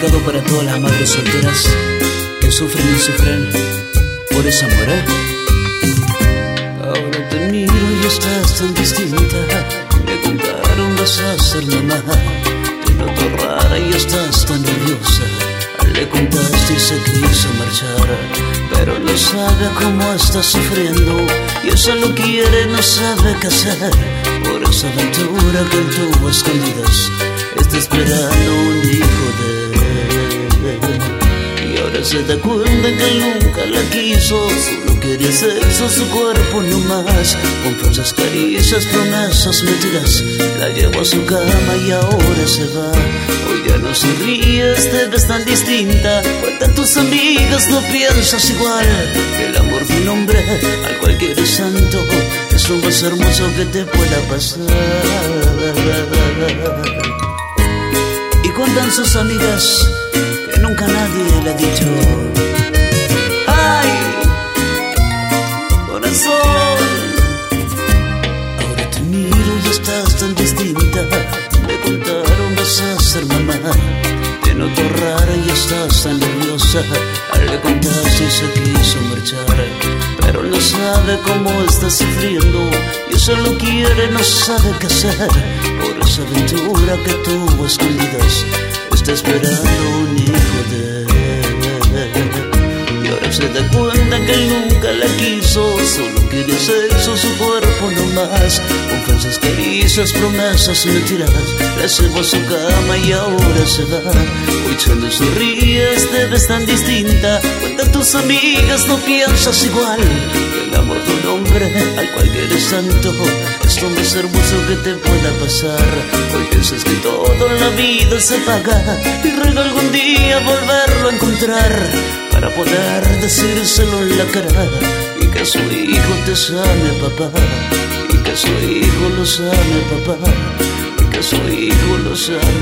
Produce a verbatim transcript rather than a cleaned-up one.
dedicado para todas las madres solteras que sufren y sufren por esa amor, ¿eh? Ahora te miro y estás tan distinta. Me contaron vas a ser mamá. Te noto rara y estás tan nerviosa. Le contaste y se quiso marchar, pero no sabe cómo está sufriendo y eso lo quiere, no sabe qué hacer. Por esa aventura que él tuvo a escondidas, está esperando un hijo de él. Y ahora se da cuenta que él nunca la quiso, solo quería sexo, su cuerpo no más. Con falsas caricias, promesas, mentiras, la llevó a su cama y ahora se va. Hoy ya no sonríes, te ves tan distinta. Cuentan tus amigas, no piensas igual. El amor de un hombre al cual quieres santo es lo más hermoso que te pueda pasar. Y cuentan sus amigas que nunca nadie le ha dicho: ay, corazón. Ahora te miro y estás tan distinta. Me contaron vas a ser mamá. Te noto rara y estás tan nerviosa. Le contaste y se quiso marchar, pero no sabe cómo está sufriendo y eso lo quiere, no sabe qué hacer. Por esa aventura que tuvo a escondidas, está esperando un hijo de él. Y ahora se da cuenta que él nunca la quiso, solo quiere sexo, su cuerpo no más. Con falsas caricias, promesas, mentiras, la llevó a su cama y ahora se va. Hoy ya no sonríes, te ves tan distinta. Cuentan tus amigas, no piensas igual. El amor de un hombre al cual quieres santo es lo más hermoso que te pueda pasar. Hoy piensas que todo en la vida se paga y ruega algún día volverlo a encontrar para poder decírselo en la cara y que su hijo te sane, papá. Y que su hijo lo sane, papá. Y que su hijo lo sane, papá. Papá. Papá.